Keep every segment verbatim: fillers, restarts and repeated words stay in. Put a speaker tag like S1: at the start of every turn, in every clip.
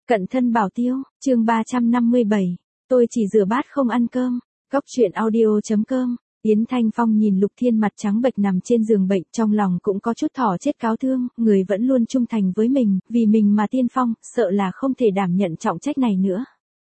S1: Cận thân bảo tiêu, chương ba trăm năm mươi bảy, tôi chỉ rửa bát không ăn cơm. Góc truyện audio chấm com. Yến Thanh Phong nhìn Lục Thiên mặt trắng bệch nằm trên giường bệnh, trong lòng cũng có chút thỏ chết cáo thương, người vẫn luôn trung thành với mình, vì mình mà tiên phong, sợ là không thể đảm nhận trọng trách này nữa.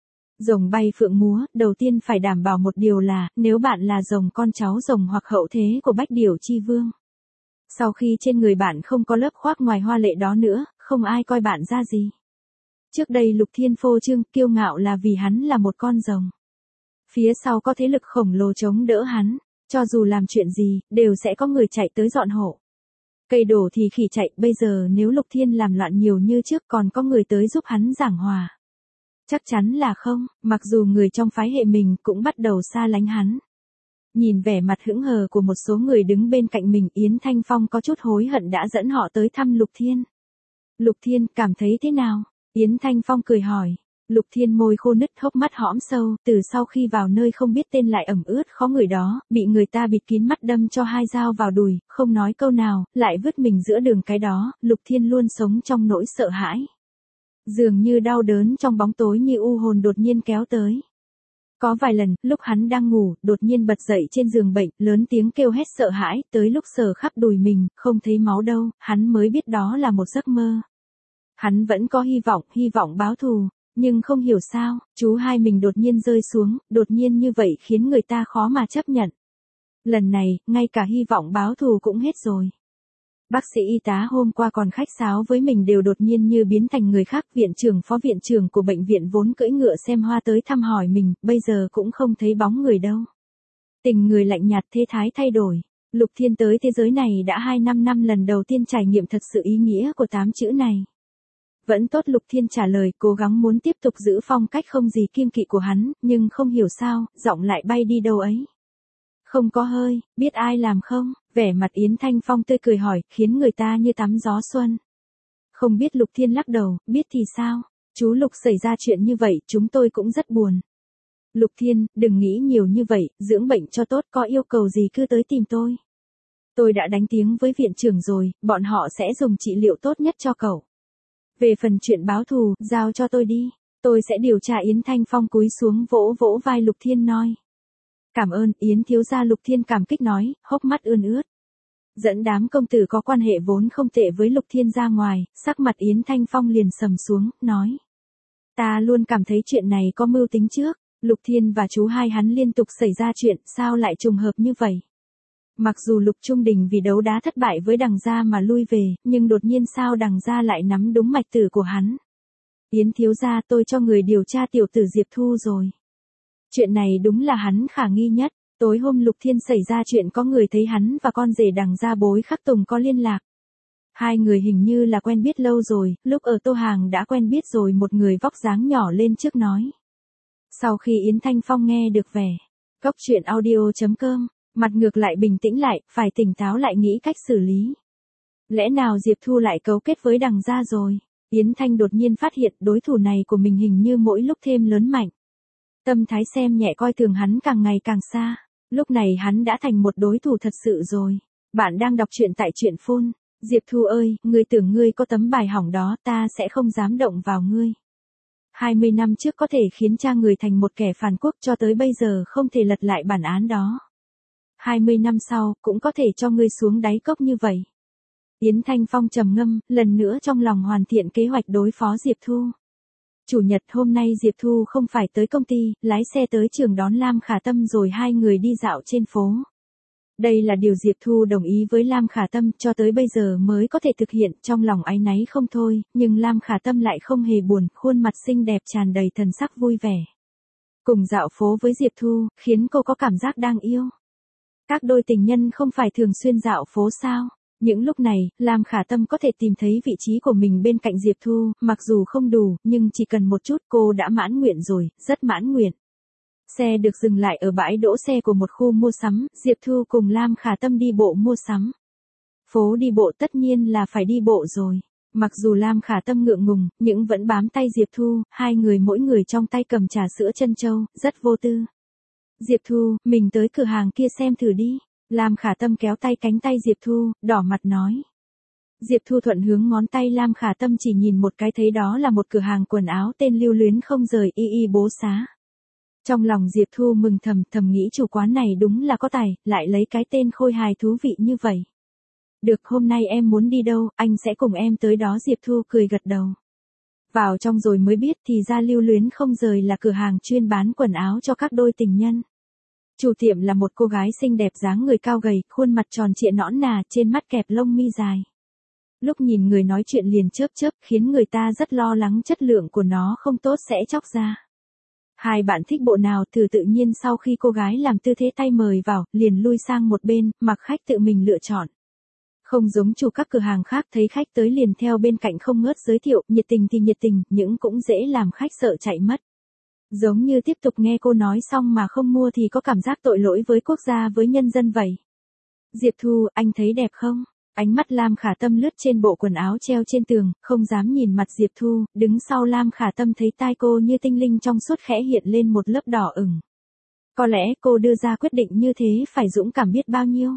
S1: Rồng bay phượng múa, đầu tiên phải đảm bảo một điều là, nếu bạn là rồng con cháu rồng hoặc hậu thế của Bách Điểu Chi Vương. Sau khi trên người bạn không có lớp khoác ngoài hoa lệ đó nữa, không ai coi bạn ra gì. Trước đây Lục Thiên phô trương, kiêu ngạo là vì hắn là một con rồng. Phía sau có thế lực khổng lồ chống đỡ hắn, cho dù làm chuyện gì, đều sẽ có người chạy tới dọn hộ. Cây đổ thì khỉ chạy, bây giờ nếu Lục Thiên làm loạn nhiều như trước còn có người tới giúp hắn giảng hòa. Chắc chắn là không, mặc dù người trong phái hệ mình cũng bắt đầu xa lánh hắn. Nhìn vẻ mặt hững hờ của một số người đứng bên cạnh mình, Yến Thanh Phong có chút hối hận đã dẫn họ tới thăm Lục Thiên. Lục Thiên, cảm thấy thế nào? Yến Thanh Phong cười hỏi. Lục Thiên môi khô nứt, hốc mắt hõm sâu, từ sau khi vào nơi không biết tên lại ẩm ướt khó người đó, bị người ta bịt kín mắt đâm cho hai dao vào đùi, không nói câu nào, lại vứt mình giữa đường cái đó, Lục Thiên luôn sống trong nỗi sợ hãi. Dường như đau đớn trong bóng tối như u hồn đột nhiên kéo tới. Có vài lần, lúc hắn đang ngủ, đột nhiên bật dậy trên giường bệnh, lớn tiếng kêu hét sợ hãi, tới lúc sờ khắp đùi mình, không thấy máu đâu, hắn mới biết đó là một giấc mơ. Hắn vẫn có hy vọng, hy vọng báo thù, nhưng không hiểu sao, chú hai mình đột nhiên rơi xuống, đột nhiên như vậy khiến người ta khó mà chấp nhận. Lần này, ngay cả hy vọng báo thù cũng hết rồi. Bác sĩ y tá hôm qua còn khách sáo với mình đều đột nhiên như biến thành người khác, viện trưởng phó viện trưởng của bệnh viện vốn cưỡi ngựa xem hoa tới thăm hỏi mình, bây giờ cũng không thấy bóng người đâu. Tình người lạnh nhạt, thế thái thay đổi. Lục Thiên tới thế giới này đã hai năm năm lần đầu tiên trải nghiệm thật sự ý nghĩa của tám chữ này. Vẫn tốt, Lục Thiên trả lời, cố gắng muốn tiếp tục giữ phong cách không gì kiêng kỵ của hắn, nhưng không hiểu sao, giọng lại bay đi đâu ấy. Không có hơi, biết ai làm không? Vẻ mặt Yến Thanh Phong tươi cười hỏi, khiến người ta như tắm gió xuân. Không biết. Lục Thiên lắc đầu, biết thì sao? Chú Lục xảy ra chuyện như vậy, chúng tôi cũng rất buồn. Lục Thiên, đừng nghĩ nhiều như vậy, dưỡng bệnh cho tốt, có yêu cầu gì cứ tới tìm tôi. Tôi đã đánh tiếng với viện trưởng rồi, bọn họ sẽ dùng trị liệu tốt nhất cho cậu. Về phần chuyện báo thù, giao cho tôi đi, tôi sẽ điều tra. Yến Thanh Phong cúi xuống vỗ vỗ vai Lục Thiên nói. Cảm ơn, Yến thiếu gia. Lục Thiên cảm kích nói, hốc mắt ươn ướt. Dẫn đám công tử có quan hệ vốn không tệ với Lục Thiên ra ngoài, sắc mặt Yến Thanh Phong liền sầm xuống, nói. Ta luôn cảm thấy chuyện này có mưu tính trước, Lục Thiên và chú hai hắn liên tục xảy ra chuyện, sao lại trùng hợp như vậy? Mặc dù Lục Trung Đình vì đấu đá thất bại với Đằng Gia mà lui về, nhưng đột nhiên sao Đằng Gia lại nắm đúng mạch tử của hắn? Yến thiếu gia, tôi cho người điều tra tiểu tử Diệp Thu rồi. Chuyện này đúng là hắn khả nghi nhất. Tối hôm Lục Thiên xảy ra chuyện có người thấy hắn và con rể Đằng Gia Bối Khắc Tùng có liên lạc. Hai người hình như là quen biết lâu rồi, lúc ở Tô Hàng đã quen biết rồi. Một người vóc dáng nhỏ lên trước nói. Sau khi Yến Thanh Phong nghe được vẻ góc truyện audio chấm com, mặt ngược lại bình tĩnh lại, phải tỉnh táo lại nghĩ cách xử lý. Lẽ nào Diệp Thu lại cấu kết với Đằng Gia rồi? Yến Thanh đột nhiên phát hiện đối thủ này của mình hình như mỗi lúc thêm lớn mạnh. Tâm thái xem nhẹ coi thường hắn càng ngày càng xa. Lúc này hắn đã thành một đối thủ thật sự rồi. Bạn đang đọc truyện tại truyện phun. Diệp Thu ơi, ngươi tưởng ngươi có tấm bài hỏng đó, ta sẽ không dám động vào ngươi. hai mươi năm trước có thể khiến cha người thành một kẻ phản quốc, cho tới bây giờ không thể lật lại bản án đó. hai mươi năm sau, cũng có thể cho ngươi xuống đáy cốc như vậy. Yến Thanh Phong trầm ngâm, lần nữa trong lòng hoàn thiện kế hoạch đối phó Diệp Thu. Chủ nhật hôm nay Diệp Thu không phải tới công ty, lái xe tới trường đón Lam Khả Tâm rồi hai người đi dạo trên phố. Đây là điều Diệp Thu đồng ý với Lam Khả Tâm, cho tới bây giờ mới có thể thực hiện, trong lòng áy náy không thôi, nhưng Lam Khả Tâm lại không hề buồn, khuôn mặt xinh đẹp tràn đầy thần sắc vui vẻ. Cùng dạo phố với Diệp Thu, khiến cô có cảm giác đang yêu. Các đôi tình nhân không phải thường xuyên dạo phố sao? Những lúc này, Lam Khả Tâm có thể tìm thấy vị trí của mình bên cạnh Diệp Thu, mặc dù không đủ, nhưng chỉ cần một chút cô đã mãn nguyện rồi, rất mãn nguyện. Xe được dừng lại ở bãi đỗ xe của một khu mua sắm, Diệp Thu cùng Lam Khả Tâm đi bộ mua sắm. Phố đi bộ tất nhiên là phải đi bộ rồi. Mặc dù Lam Khả Tâm ngượng ngùng, nhưng vẫn bám tay Diệp Thu, hai người mỗi người trong tay cầm trà sữa trân châu, rất vô tư. Diệp Thu, mình tới cửa hàng kia xem thử đi. Lam Khả Tâm kéo tay cánh tay Diệp Thu, đỏ mặt nói. Diệp Thu thuận hướng ngón tay Lam Khả Tâm chỉ nhìn một cái thấy đó là một cửa hàng quần áo tên Lưu Luyến Không Rời y y bố xá. Trong lòng Diệp Thu mừng thầm thầm nghĩ chủ quán này đúng là có tài, lại lấy cái tên khôi hài thú vị như vậy. Được, hôm nay em muốn đi đâu, anh sẽ cùng em tới đó. Diệp Thu cười gật đầu. Vào trong rồi mới biết thì ra Lưu Luyến Không Rời là cửa hàng chuyên bán quần áo cho các đôi tình nhân. Chủ tiệm là một cô gái xinh đẹp dáng người cao gầy, khuôn mặt tròn trịa nõn nà, trên mắt kẹp lông mi dài. Lúc nhìn người nói chuyện liền chớp chớp, khiến người ta rất lo lắng chất lượng của nó không tốt sẽ chóc ra. Hai bạn thích bộ nào? Thử tự nhiên sau khi cô gái làm tư thế tay mời vào, liền lui sang một bên, mặc khách tự mình lựa chọn. Không giống chủ các cửa hàng khác thấy khách tới liền theo bên cạnh không ngớt giới thiệu, nhiệt tình thì nhiệt tình, nhưng cũng dễ làm khách sợ chạy mất. Giống như tiếp tục nghe cô nói xong mà không mua thì có cảm giác tội lỗi với quốc gia với nhân dân vậy. Diệp Thu, anh thấy đẹp không? Ánh mắt Lam Khả Tâm lướt trên bộ quần áo treo trên tường, không dám nhìn mặt Diệp Thu, đứng sau Lam Khả Tâm thấy tai cô như tinh linh trong suốt khẽ hiện lên một lớp đỏ ửng. Có lẽ cô đưa ra quyết định như thế phải dũng cảm biết bao nhiêu.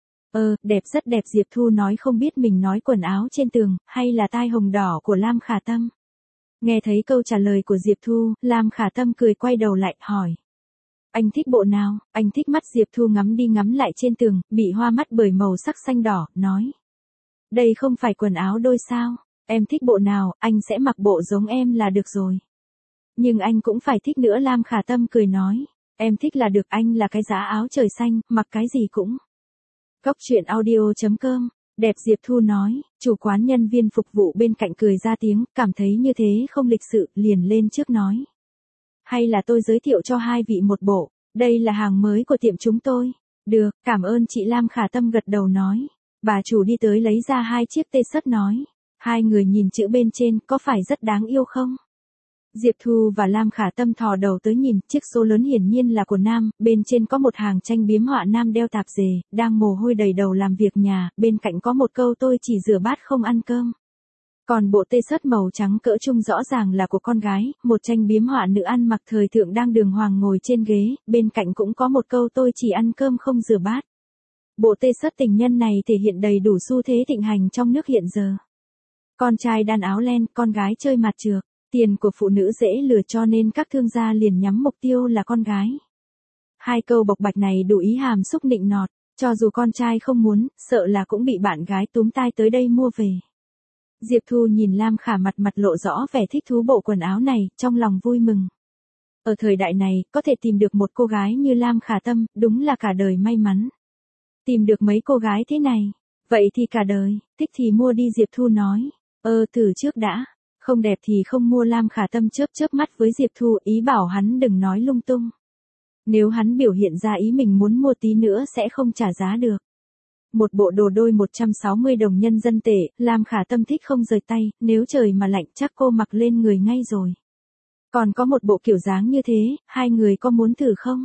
S1: Ờ, đẹp rất đẹp. Diệp Thu nói không biết mình nói quần áo trên tường, hay là tai hồng đỏ của Lam Khả Tâm. Nghe thấy câu trả lời của Diệp Thu, Lam Khả Tâm cười quay đầu lại, hỏi. Anh thích bộ nào? Anh thích. Mắt Diệp Thu ngắm đi ngắm lại trên tường, bị hoa mắt bởi màu sắc xanh đỏ, nói. Đây không phải quần áo đôi sao? Em thích bộ nào, anh sẽ mặc bộ giống em là được rồi. Nhưng anh cũng phải thích nữa. Lam Khả Tâm cười nói. Em thích là được, anh là cái giá áo trời xanh, mặc cái gì cũng. Cóc truyện audio chấm com. Đẹp. Diệp Thu nói. Chủ quán nhân viên phục vụ bên cạnh cười ra tiếng, cảm thấy như thế không lịch sự, liền lên trước nói. Hay là tôi giới thiệu cho hai vị một bộ, đây là hàng mới của tiệm chúng tôi. Được, cảm ơn chị. Lam Khả Tâm gật đầu nói. Bà chủ đi tới lấy ra hai chiếc tê sất nói. Hai người nhìn chữ bên trên, có phải rất đáng yêu không? Diệp Thu và Lam Khả Tâm thò đầu tới nhìn, chiếc số lớn hiển nhiên là của nam, bên trên có một hàng tranh biếm họa nam đeo tạp dề, đang mồ hôi đầy đầu làm việc nhà, bên cạnh có một câu tôi chỉ rửa bát không ăn cơm. Còn bộ tê sất màu trắng cỡ trung rõ ràng là của con gái, một tranh biếm họa nữ ăn mặc thời thượng đang đường hoàng ngồi trên ghế, bên cạnh cũng có một câu tôi chỉ ăn cơm không rửa bát. Bộ tê sất tình nhân này thể hiện đầy đủ xu thế thịnh hành trong nước hiện giờ. Con trai đan áo len, con gái chơi mặt trược. Tiền của phụ nữ dễ lừa cho nên các thương gia liền nhắm mục tiêu là con gái. Hai câu bộc bạch này đủ ý hàm xúc nịnh nọt, cho dù con trai không muốn, sợ là cũng bị bạn gái túm tai tới đây mua về. Diệp Thu nhìn Lam Khả mặt mặt lộ rõ vẻ thích thú bộ quần áo này, trong lòng vui mừng. Ở thời đại này, có thể tìm được một cô gái như Lam Khả Tâm, đúng là cả đời may mắn. Tìm được mấy cô gái thế này, vậy thì cả đời, thích thì mua đi. Diệp Thu nói. Ơ thử trước đã. Không đẹp thì không mua. Lam Khả Tâm chớp chớp mắt với Diệp Thu, ý bảo hắn đừng nói lung tung. Nếu hắn biểu hiện ra ý mình muốn mua tí nữa sẽ không trả giá được. Một bộ đồ đôi một trăm sáu mươi đồng nhân dân tệ, Lam Khả Tâm thích không rời tay, nếu trời mà lạnh chắc cô mặc lên người ngay rồi. Còn có một bộ kiểu dáng như thế, hai người có muốn thử không?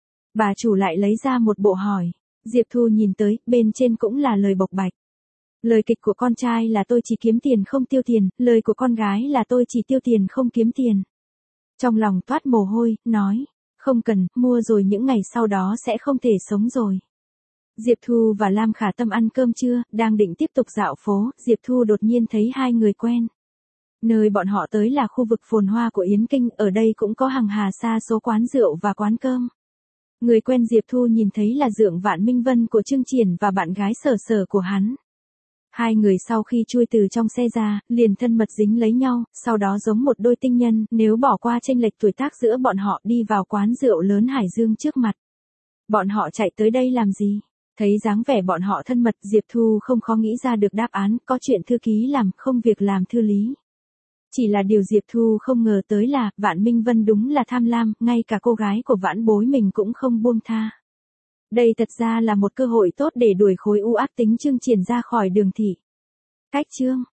S1: Bà chủ lại lấy ra một bộ hỏi. Diệp Thu nhìn tới, bên trên cũng là lời bộc bạch. Lời kịch của con trai là tôi chỉ kiếm tiền không tiêu tiền, lời của con gái là tôi chỉ tiêu tiền không kiếm tiền. Trong lòng toát mồ hôi, nói, không cần, mua rồi những ngày sau đó sẽ không thể sống rồi. Diệp Thu và Lam Khả Tâm ăn cơm trưa, đang định tiếp tục dạo phố, Diệp Thu đột nhiên thấy hai người quen. Nơi bọn họ tới là khu vực phồn hoa của Yến Kinh, ở đây cũng có hàng hà sa số quán rượu và quán cơm. Người quen Diệp Thu nhìn thấy là Dượng Vạn Minh Vân của Trương Triển và bạn gái Sở Sở của hắn. Hai người sau khi chui từ trong xe ra, liền thân mật dính lấy nhau, sau đó giống một đôi tinh nhân, nếu bỏ qua chênh lệch tuổi tác giữa bọn họ đi vào quán rượu lớn Hải Dương trước mặt. Bọn họ chạy tới đây làm gì? Thấy dáng vẻ bọn họ thân mật, Diệp Thu không khó nghĩ ra được đáp án, có chuyện thư ký làm, không việc làm thư lý. Chỉ là điều Diệp Thu không ngờ tới là, Vạn Minh Vân đúng là tham lam, ngay cả cô gái của Vãn Bối mình cũng không buông tha. Đây thật ra là một cơ hội tốt để đuổi khối u ác tính Trương Triển ra khỏi Đường thị. Cách chương